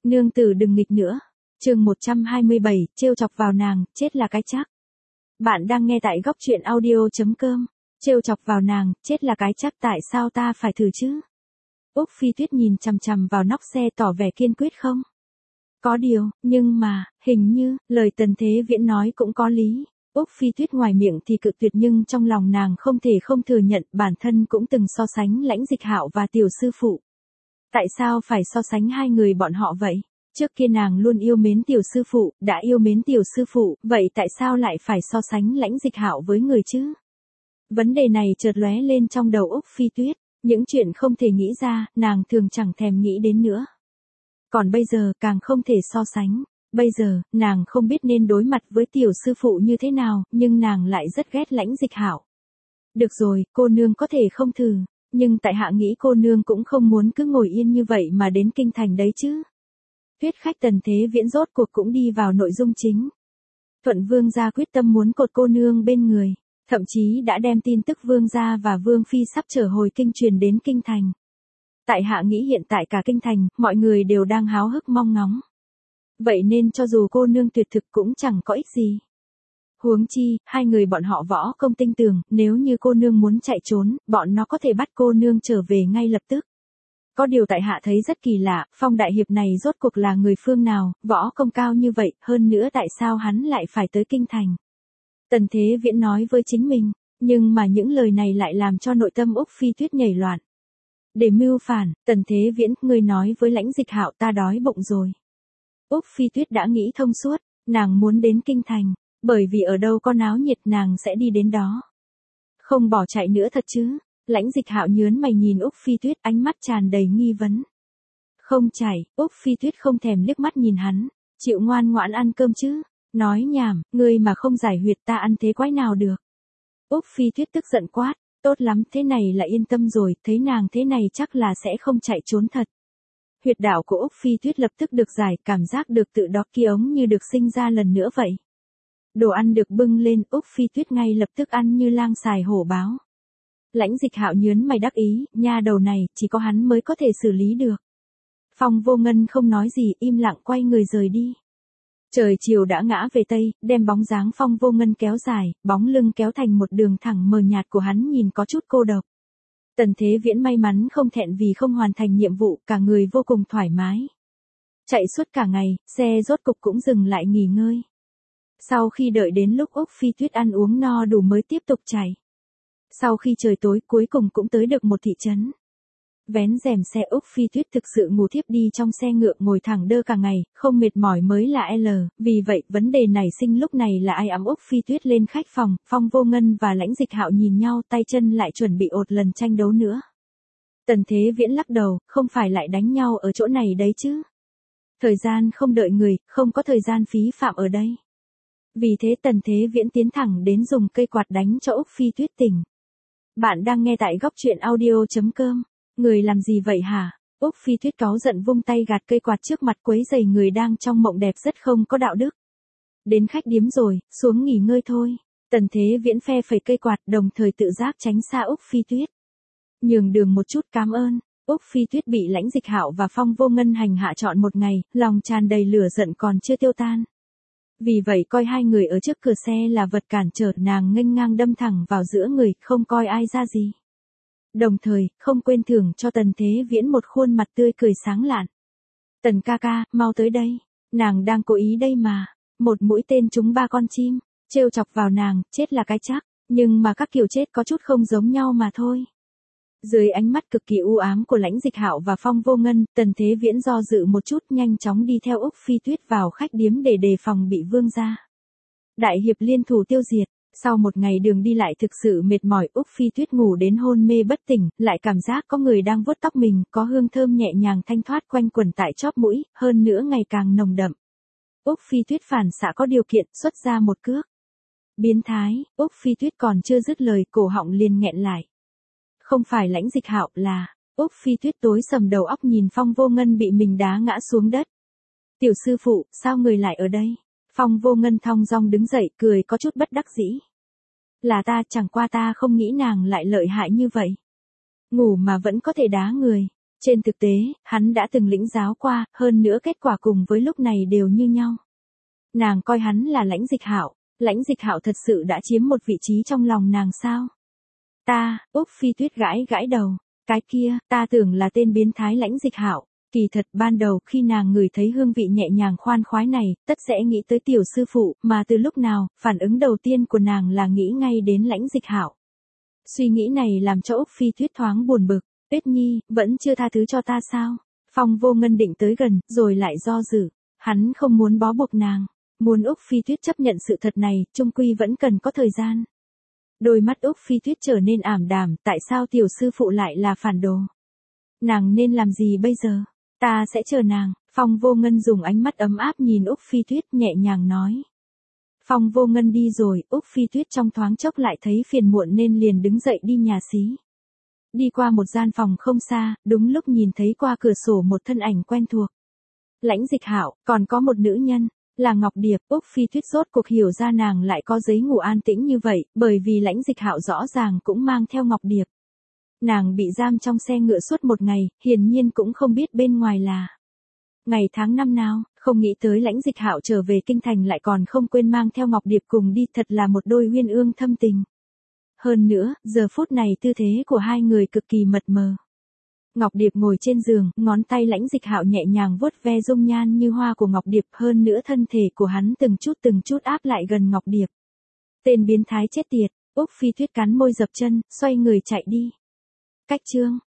Nương tử đừng nghịch nữa. Chương 127, trêu chọc vào nàng, chết là cái chắc. Bạn đang nghe tại góc truyện audio.com. Trêu chọc vào nàng, chết là cái chắc, tại sao ta phải thử chứ? Úc Phi Tuyết nhìn chằm chằm vào nóc xe tỏ vẻ kiên quyết không? Có điều, nhưng mà, hình như, lời Tần Thế Viễn nói cũng có lý. Úc Phi Tuyết ngoài miệng thì cự tuyệt nhưng trong lòng nàng không thể không thừa nhận bản thân cũng từng so sánh Lãnh Dịch Hạo và tiểu sư phụ. Tại sao phải so sánh hai người bọn họ vậy? Trước kia nàng luôn yêu mến tiểu sư phụ, đã yêu mến tiểu sư phụ, vậy tại sao lại phải so sánh Lãnh Dịch Hạo với người chứ? Vấn đề này chợt lóe lên trong đầu Úc Phi Tuyết, những chuyện không thể nghĩ ra, nàng thường chẳng thèm nghĩ đến nữa. Còn bây giờ càng không thể so sánh, bây giờ, nàng không biết nên đối mặt với tiểu sư phụ như thế nào, nhưng nàng lại rất ghét Lãnh Dịch Hạo. Được rồi, cô nương có thể không thử, nhưng tại hạ nghĩ cô nương cũng không muốn cứ ngồi yên như vậy mà đến kinh thành đấy chứ. Thuyết khách Tần Thế Viễn rốt cuộc cũng đi vào nội dung chính. Thuận Vương gia quyết tâm muốn cột cô nương bên người, thậm chí đã đem tin tức Vương gia và Vương phi sắp trở hồi kinh truyền đến kinh thành. Tại hạ nghĩ hiện tại cả kinh thành, mọi người đều đang háo hức mong ngóng. Vậy nên cho dù cô nương tuyệt thực cũng chẳng có ích gì. Huống chi, hai người bọn họ võ công tinh tường, nếu như cô nương muốn chạy trốn, bọn nó có thể bắt cô nương trở về ngay lập tức. Có điều tại hạ thấy rất kỳ lạ, Phong đại hiệp này rốt cuộc là người phương nào, võ công cao như vậy, hơn nữa tại sao hắn lại phải tới kinh thành. Tần Thế Viễn nói với chính mình, nhưng mà những lời này lại làm cho nội tâm Úc Phi Tuyết nhảy loạn. Để mưu phản, Tần Thế Viễn, ngươi nói với Lãnh Dịch Hạo ta đói bụng rồi. Úc Phi Tuyết đã nghĩ thông suốt, nàng muốn đến kinh thành, bởi vì ở đâu có náo nhiệt nàng sẽ đi đến đó. Không bỏ chạy nữa thật chứ? Lãnh Dịch Hạo nhớn mày nhìn Úc Phi Tuyết, ánh mắt tràn đầy nghi vấn. Không chạy, Úc Phi Tuyết không thèm liếc mắt nhìn hắn, chịu ngoan ngoãn ăn cơm chứ? Nói nhảm, ngươi mà không giải huyệt ta ăn thế quái nào được? Úc Phi Tuyết tức giận quát, tốt lắm, thế này là yên tâm rồi, thấy nàng thế này chắc là sẽ không chạy trốn thật. Huyệt đạo của Úc Phi Tuyết lập tức được giải, cảm giác được tự đó kia ống như được sinh ra lần nữa vậy. Đồ ăn được bưng lên, Úc Phi Tuyết ngay lập tức ăn như lang xài hổ báo. Lãnh Dịch Hạo nhớn mày đắc ý, nha đầu này, chỉ có hắn mới có thể xử lý được. Phong Vô Ngân không nói gì, im lặng quay người rời đi. Trời chiều đã ngã về tây, đem bóng dáng Phong Vô Ngân kéo dài, bóng lưng kéo thành một đường thẳng mờ nhạt của hắn nhìn có chút cô độc. Tần Thế Viễn may mắn không thẹn vì không hoàn thành nhiệm vụ, cả người vô cùng thoải mái. Chạy suốt cả ngày, xe rốt cục cũng dừng lại nghỉ ngơi. Sau khi đợi đến lúc Úc Phi Tuyết ăn uống no đủ mới tiếp tục chạy. Sau khi trời tối cuối cùng cũng tới được một thị trấn. Vén rèm xe Úc Phi Tuyết thực sự ngủ thiếp đi trong xe ngựa ngồi thẳng đơ cả ngày, không mệt mỏi mới là L, vì vậy vấn đề nảy sinh lúc này là ai ẵm Úc Phi Tuyết lên khách phòng, Phong Vô Ngân và Lãnh Dịch Hạo nhìn nhau tay chân lại chuẩn bị ột lần tranh đấu nữa. Tần Thế Viễn lắc đầu, không phải lại đánh nhau ở chỗ này đấy chứ. Thời gian không đợi người, không có thời gian phí phạm ở đây. Vì thế Tần Thế Viễn tiến thẳng đến dùng cây quạt đánh cho Úc Phi Tuyết tỉnh. Bạn đang nghe tại góc truyện audio.com. Người làm gì vậy hả? Úc Phi Tuyết cáu giận vung tay gạt cây quạt trước mặt quấy rầy người đang trong mộng đẹp rất không có đạo đức. Đến khách điếm rồi, xuống nghỉ ngơi thôi. Tần Thế Viễn phe phẩy cây quạt đồng thời tự giác tránh xa Úc Phi Tuyết. Nhường đường một chút cảm ơn. Úc Phi Tuyết bị Lãnh Dịch Hạo và Phong Vô Ngân hành hạ trọn một ngày, lòng tràn đầy lửa giận còn chưa tiêu tan. Vì vậy coi hai người ở trước cửa xe là vật cản trở, nàng nghênh ngang đâm thẳng vào giữa người, không coi ai ra gì. Đồng thời, không quên thưởng cho Tần Thế Viễn một khuôn mặt tươi cười sáng lạn. Tần ca ca, mau tới đây. Nàng đang cố ý đây mà. Một mũi tên trúng ba con chim, trêu chọc vào nàng, chết là cái chắc. Nhưng mà các kiểu chết có chút không giống nhau mà thôi. Dưới ánh mắt cực kỳ u ám của Lãnh Dịch Hạo và Phong Vô Ngân, Tần Thế Viễn do dự một chút nhanh chóng đi theo Úc Phi Tuyết vào khách điếm để đề phòng bị vương gia. Đại hiệp liên thủ tiêu diệt. Sau một ngày đường đi lại thực sự mệt mỏi, Úc Phi Tuyết ngủ đến hôn mê bất tỉnh, lại cảm giác có người đang vuốt tóc mình, có hương thơm nhẹ nhàng thanh thoát quanh quẩn tại chóp mũi, hơn nữa ngày càng nồng đậm. Úc Phi Tuyết phản xạ có điều kiện xuất ra một cước. Biến thái, Úc Phi Tuyết còn chưa dứt lời, cổ họng liền nghẹn lại. Không phải Lãnh Dịch Hạo là, Úc Phi Tuyết tối sầm đầu óc nhìn Phong Vô Ngân bị mình đá ngã xuống đất. Tiểu sư phụ, sao người lại ở đây? Phong Vô Ngân thong dong đứng dậy, cười có chút bất đắc dĩ. Là ta, chẳng qua ta không nghĩ nàng lại lợi hại như vậy. Ngủ mà vẫn có thể đá người. Trên thực tế, hắn đã từng lĩnh giáo qua, hơn nữa kết quả cùng với lúc này đều như nhau. Nàng coi hắn là Lãnh Dịch Hạo, Lãnh Dịch Hạo thật sự đã chiếm một vị trí trong lòng nàng sao? Úc Phi Tuyết gãi gãi đầu, cái kia, ta tưởng là tên biến thái Lãnh Dịch Hạo. Kỳ thật ban đầu khi nàng ngửi thấy hương vị nhẹ nhàng khoan khoái này, tất sẽ nghĩ tới tiểu sư phụ, mà từ lúc nào, phản ứng đầu tiên của nàng là nghĩ ngay đến Lãnh Dịch Hạo. Suy nghĩ này làm cho Úc Phi Tuyết thoáng buồn bực, Tuyết Nhi, vẫn chưa tha thứ cho ta sao? Phong Vô Ngân định tới gần, rồi lại do dự, hắn không muốn bó buộc nàng, muốn Úc Phi Tuyết chấp nhận sự thật này, chung quy vẫn cần có thời gian. Đôi mắt Úc Phi Tuyết trở nên ảm đạm, tại sao tiểu sư phụ lại là phản đồ? Nàng nên làm gì bây giờ? Ta sẽ chờ nàng, Phong Vô Ngân dùng ánh mắt ấm áp nhìn Úc Phi Tuyết nhẹ nhàng nói. Phong Vô Ngân đi rồi, Úc Phi Tuyết trong thoáng chốc lại thấy phiền muộn nên liền đứng dậy đi nhà xí. Đi qua một gian phòng không xa, đúng lúc nhìn thấy qua cửa sổ một thân ảnh quen thuộc. Lãnh Dịch Hạo, còn có một nữ nhân, là Ngọc Điệp. Úc Phi Tuyết rốt cuộc hiểu ra nàng lại có giấy ngủ an tĩnh như vậy, bởi vì Lãnh Dịch Hạo rõ ràng cũng mang theo Ngọc Điệp. Nàng bị giam trong xe ngựa suốt một ngày, hiển nhiên cũng không biết bên ngoài là ngày tháng năm nào, không nghĩ tới Lãnh Dịch Hạo trở về kinh thành lại còn không quên mang theo Ngọc Điệp cùng đi, thật là một đôi uyên ương thâm tình. Hơn nữa, giờ phút này tư thế của hai người cực kỳ mật mờ. Ngọc Điệp ngồi trên giường, ngón tay Lãnh Dịch Hạo nhẹ nhàng vuốt ve dung nhan như hoa của Ngọc Điệp, hơn nữa thân thể của hắn từng chút áp lại gần Ngọc Điệp. Tên biến thái chết tiệt, Úc Phi Tuyết cắn môi dập chân, xoay người chạy đi. Cách chương